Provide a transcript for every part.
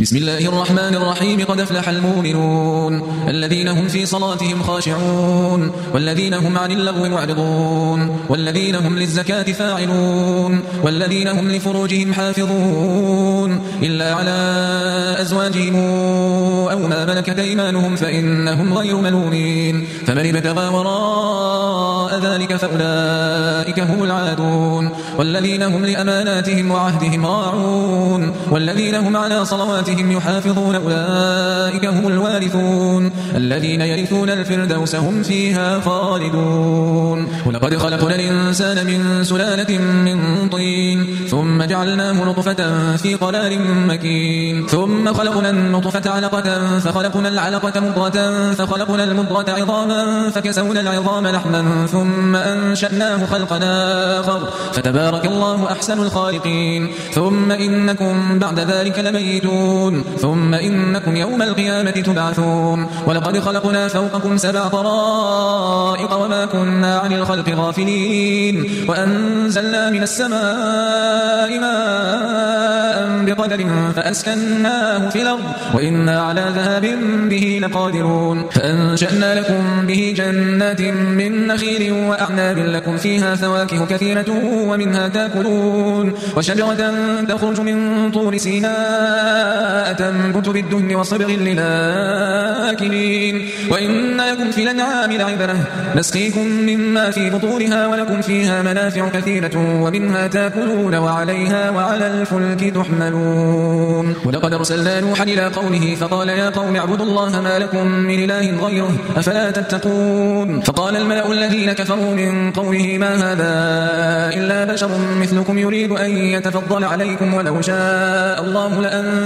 بسم الله الرحمن الرحيم. قد أفلح المؤمنون الذين هم في صلاتهم خاشعون والذين هم عن اللغو معرضون والذين هم للزكاة فاعلون والذين هم لفروجهم حافظون إلا على أزواجهم أو ما ملكت أيمانهم فإنهم غير ملومين. فمن ابتغى وراء ذلك فأولئك هم العادون والذين هم لأماناتهم وعهدهم راعون والذين هم على صلواتهم يحافظون أولئك هم الوارثون الذين يرثون الفردوس هم فيها خالدون. ولقد خلقنا الإنسان من سلالة من طين ثم جعلناه نطفة في قرار مكين ثم خلقنا النطفة علقة فخلقنا العلقة مضغة فخلقنا المضغة عظاما فكسونا العظام لحما ثم أنشأناه خلقنا آخر فتبارك الله أحسن الخالقين. ثم إنكم بعد ذلك لميتون ثم إنكم يوم القيامة تبعثون. ولقد خلقنا فوقكم 7 طرائق وما كنا عن الخلق غافلين وأنزلنا من السماء ماء بقدر فأسكناه في الأرض وإنا على ذهاب به لقادرون. فأنشأنا لكم به جنات من نخيل وأعناب لكم فيها فواكه كثيرة ومنها تأكلون وشجرة تخرج من طور سيناء تنبت بالدهن وصبغ للآكلين. وإن لكم في الأنعام لعبرة نسقيكم مما في بطونها ولكم فيها منافع كثيرة ومنها تأكلون وعليها وعلى الفلك تحملون. ولقد أرسلنا نوحا إلى قومه فقال يا قوم اعبدوا الله ما لكم من إله غيره أفلا تتقون. فقال الملأ الذين كفروا من قومه ما هذا إلا بشر مثلكم يريد أن يتفضل عليكم ولو شاء الله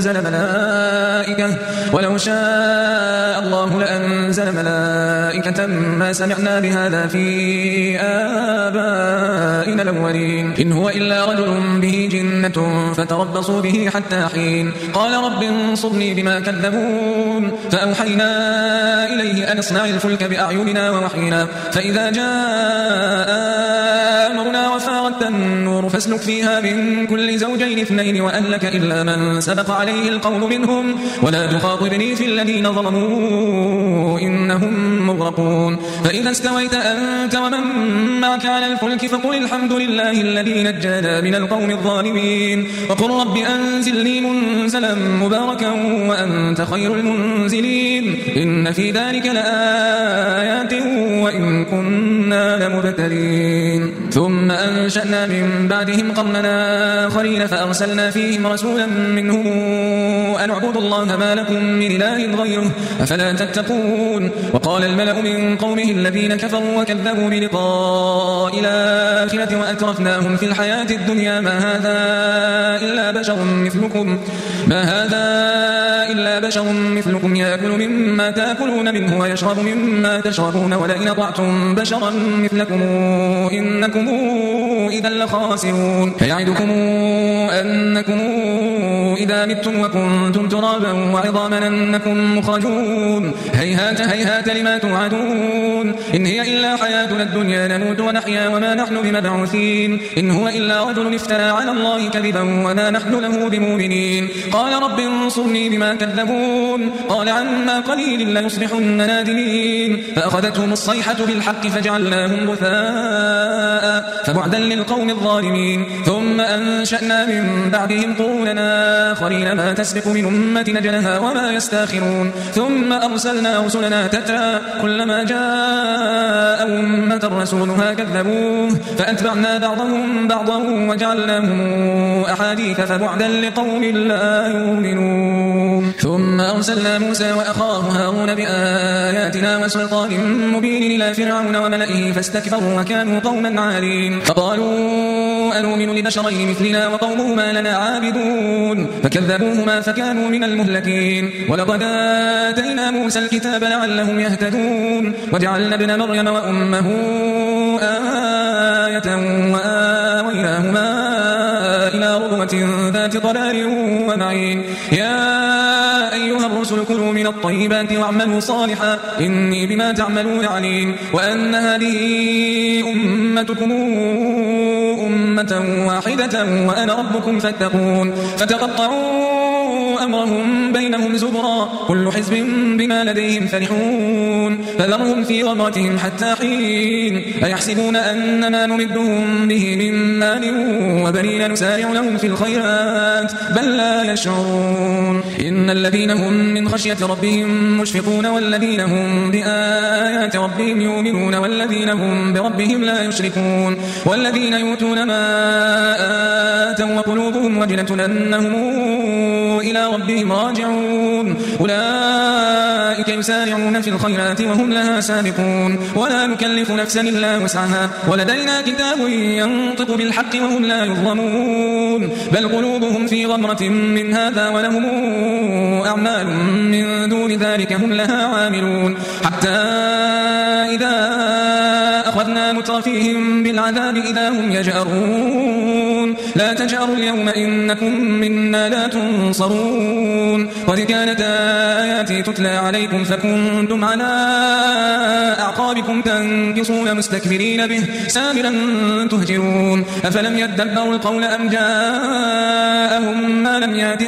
لأنزل ملائكة ما سمعنا بهذا في آبائنا الأولين إن هو إلا رجل به جنة فتربصوا به حتى حين. قال رب انصرني بما كذبون. فأوحينا إليه أن اصنع الفلك بأعيننا ووحينا فإذا جاء أمرنا وفارت النور فاسلك فيها من كل زوجين 2 وأهلك إلا من سبق عليه القول منهم ولا تخاطبني في الذين ظلموا إنهم مغرقون. فإذا استويت أنت ومن معك على الفلك فقل الحمد لله الذي نجانا من القوم الظالمين وقل رب أنزلني منزلا مباركا وأنت خير المنزلين إن في ذلك لآيات وإن كنا لمبتلين. ثم أنشأنا من بعدهم قرننا آخرين فأرسلنا فيهم رسولا منهم أن اعبدوا الله ما لكم من إله غيره أفلا تتقون. وقال الملأ من قومه الذين كفروا وكذبوا بلقاء الآخرة وأترفناهم في الحياة الدنيا ما هذا إلا بشر مثلكم يأكل مما تأكلون منه ويشرب مما تشربون ولئن أطعتم بشرا مثلكم إنكم إذا لخاسرون. فيعدكم أنكم إذا متم وكنتم ترابا وعظاما أنكم مخرجون هيهات هيهات لما توعدون إن هي إلا حياتنا الدنيا نموت ونحيا وما نحن بمبعوثين إن هو إلا رجل افترى على الله كذبا وما نحن له بمؤمنين. قال رب انصرني بما كذبون. قال عما قليل ليصبحن نادمين. فأخذتهم الصيحة بالحق فجعلناهم غثاء فبعدا للقوم الظالمين. ثم أنشأنا من بعدهم قروننا آخرين ما تسبق من أمة نجلها وما يستاخرون. ثم أرسلنا رسلنا تترى كلما جاء أمة رسولها كذبوه فأتبعنا بعضهم بعضا وجعلناهم أحاديث فبعدا لقوم لا يؤمنون. ثم أرسلنا موسى وأخاه هارون بآياتنا وسلطان مبين إلى فرعون وملئه فاستكبروا وكانوا قوما عالين. فقالوا أنؤمن لبشرين مثلنا وقومهما لنا عابدون فكذبوهما فكانوا من المهلكين. ولقد آتينا موسى الكتاب لعلهم يهتدون وجعلنا ابن مريم وأمه آية وآويناهما إلى ربوة ذات قرار ومعين. يا أيها الرسل كلوا من الطيبات واعملوا صالحا إني بما تعملون عليم. وأن هذه أمتكم أمة واحدة وأنا ربكم فاتقون. فتقطعوا أمرهم بينهم زبرا كل حزب بما لديهم فرحون فذرهم في غمرتهم حتى حين أيحسبون أن ما نمدهم به من مال وبنين نسارع لهم في الخيرات بل لا يشعرون إن الذين هم من خشية ربهم مشفقون والذين هم بآيات ربهم يؤمنون والذين هم بربهم لا يشركون والذين يؤتون ما آتوا وقلوبهم وجلة أنهم إلى ربهم راجعون أولئك يسارعون في الخيرات وهم لها سابقون ولا نكلف نفسا إلا وسعها ولدينا كتاب ينطق بالحق وهم لا يظلمون بل قلوبهم في غمرة من هذا ولهم أعمال من دون ذلك هم لها عاملون حتى إذا أخذنا مترفيهم بالعذاب إذا هم يجأرون لا تجأروا اليوم إنكم منا لا تنصرون قد كانت آياتي تتلى عليكم فكنتم على أعقابكم تنكصون مستكبرين به سامرا تهجرون أفلم يدبروا القول أم جاءهم ما لم يأت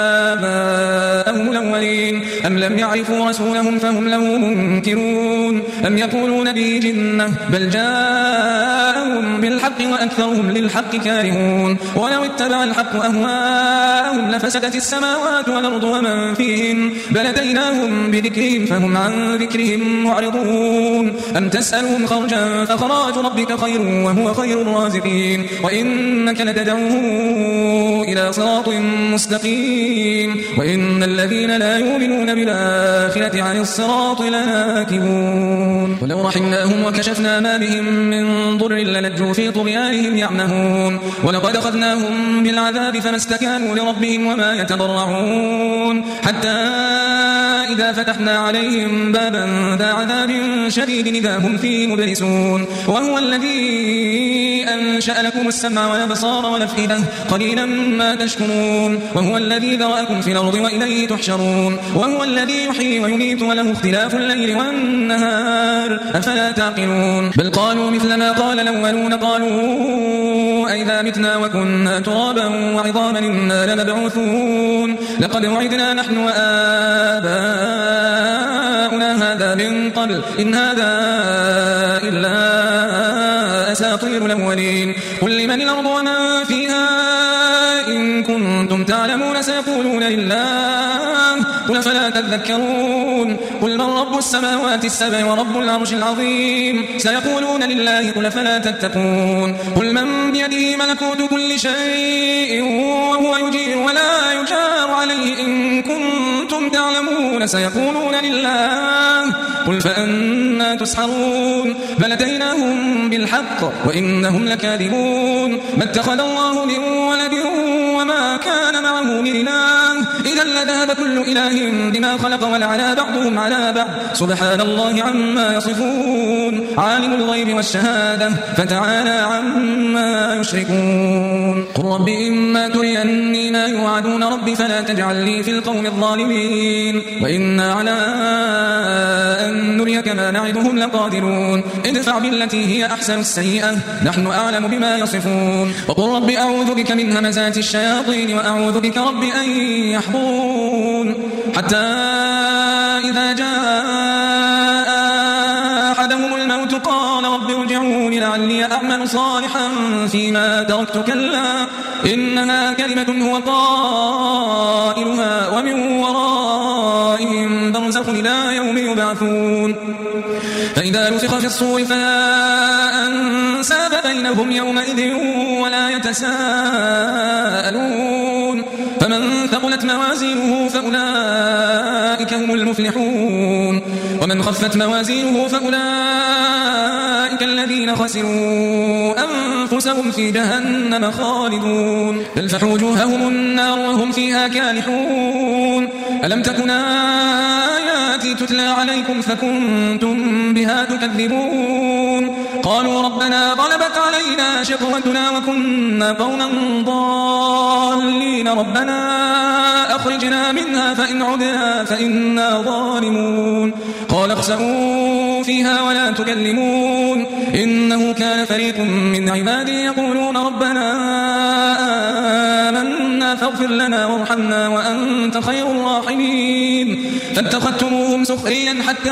آباءهم الأولين أم لم يعرفوا رسولهم فهم له منكرون أم يقولون به جنة بل جاءهم بالحق وأكثرهم للحق كارهون ولو اتبع الحق أهواءهم لفسدت السماوات والأرض ومن فيهن بل أتيناهم بذكرهم فهم عن ذكرهم معرضون أم تسألهم خرجا فخراج ربك خير وهو خير الرازقين وإنك لتدعوه إلى صراط مستقيم وإن الذين لا يؤمنون بالآخرة عن الصراط لناكبون ولو رحمناهم وكشفنا ما بهم من ضر للجوا في طغيانهم يعمهون ولقد أخذناهم بالعذاب فما استكانوا لربهم وما يتضرعون حتى إذا فتحنا عليهم بابا ذا عذاب شديد إذا هم فيه مبلسون وهو الذي أنشأ لكم السمع والأبصار والأفئدة قليلا ما تشكرون وهو الذي ذرأكم في الأرض وإليه تحشرون وهو الذي يحيي ويميت وله اختلاف الليل والنهار أفلا تعقلون بل قالوا مثل ما قال الأولون قالوا أئذا متنا وكنا ترابا وعظاما إنا لمبعوثون لقد وعدنا نحن وآباؤنا هذا من قبل إن هذا إلا أساطير الأولين قل لمن الأرض ومن فيها إن كنتم تعلمون سيقولون لله قل فلا تذكرون قل من رب السماوات السبع ورب العرش العظيم سيقولون لله قل فلا تتقون قل من بيده ملكوت كل شيء وهو يجير ولا يجار عليه إن كنتم تعلمون سيقولون لله قل فأنا تسحرون بل أتيناهم بالحق وإنهم لكاذبون ما اتخذ الله من ولد وما كان معه من إله إذا لذهب كل إله بما خلق ولعلى بعضهم على بعض سبحان الله عما يصفون عالم الغيب والشهادة فتعالى عما يشركون قل رب إما تريني ما يوعدون ربي فلا تجعلني في القوم الظالمين وإنا على أن نريك ما نعدهم لقادرون ادفع بالتي هي أحسن السيئة نحن أعلم بما يصفون وقل رب أعوذ بك من همزات الشياطين وأعوذ بك رب أن يحضرون حتى إذا جاء أحدهم الموت قال رب ارجعون لعلي أعمل صالحا فيما تركت كلا إنها كلمة هو قائلها ومن ورائهم برزخ إلى يوم يبعثون فإذا نفخ في الصور فلا أنساب بينهم يومئذ ولا يتساءلون فمن ثقلت موازينه فأولئك هم المفلحون ومن خفت موازينه فأولئك الذين خسروا أنفسهم في جهنم خالدون تلفح وجوههم النار وهم فيها كالحون ألم تكن آياتي تتلى عليكم فكنتم بها تكذبون قالوا ربنا غلبت علينا شقوتنا وكنا قوما ضالين ربنا أخرجنا منها فإن عدنا فإنا ظالمون قال اخسئوا فيها ولا تكلمون إنه كان فريق من عبادي يقولون ربنا آمنا فاغفر لنا وارحمنا وأنت خير الراحمين فاتخذتموهم سخريا حتى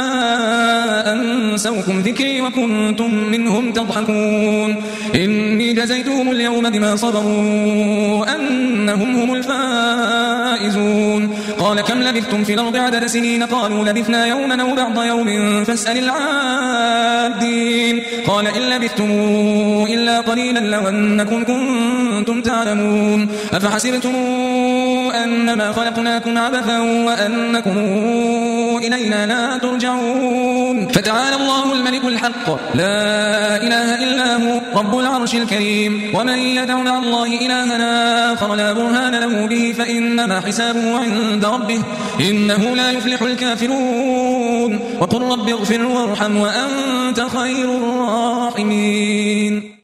أنسوكم ذكري وكنتم منهم تضحكون إني جزيتهم اليوم بما صبروا أنهم هم الفائزون قال كم لبثتم في الأرض عدد سنين قالوا لبثنا يوما أو بعض يوم فاسأل العادين قال إن لبثتم إلا قليلا لو أنكم كنتم تعلمون أفحسبتم أنما خلقناكم عبثا وأنكم إلينا لا ترجعون فتعالى الله الملك الحق لا إله إلا هو رب العرش الكريم ومن يدع مع الله إلها آخر لا برهان له به فإنما حسابه عند ربه إنه لا يفلح الكافرون وقل رب اغفر وارحم وأنت خير الراحمين